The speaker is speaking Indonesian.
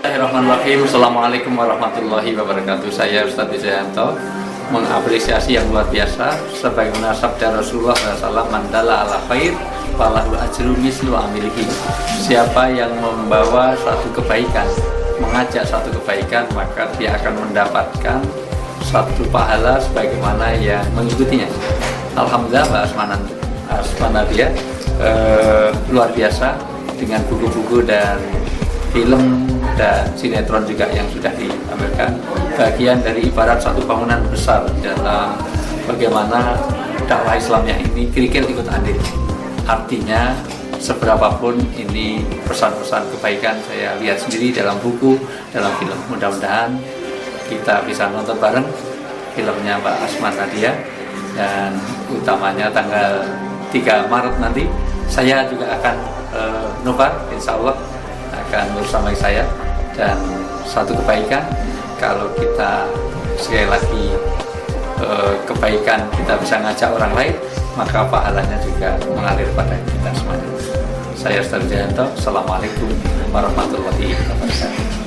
Bismillahirrahmanirrahim. Assalamualaikum warahmatullahi wabarakatuh. Saya Ustadz Wijayanto mengapresiasi yang luar biasa sebagaimana sabda Rasulullah SAW, mandala ala khair falahu ajru mislu amilihi. Siapa yang membawa satu kebaikan, mengajak satu kebaikan, maka dia akan mendapatkan satu pahala sebagaimana yang mengikutinya. Alhamdulillah Mbak Asmanadia luar biasa dengan buku-buku dan film dan sinetron juga yang sudah ditampilkan, bagian dari ibarat satu bangunan besar dalam bagaimana dakwah Islamnya ini kerikil ikut andil. Artinya seberapapun ini pesan-pesan kebaikan saya lihat sendiri dalam buku, dalam film. Mudah-mudahan kita bisa nonton bareng filmnya Mbak Asmanadia, dan utamanya tanggal 3 Maret nanti saya juga akan nobar, insya Allah akan bersama saya. Dan satu kebaikan, kalau kita sekali lagi kebaikan kita bisa ngajak orang lain, maka pahalanya juga mengalir pada kita semuanya. Saya Ustadz Wijayanto. Assalamualaikum warahmatullahi wabarakatuh.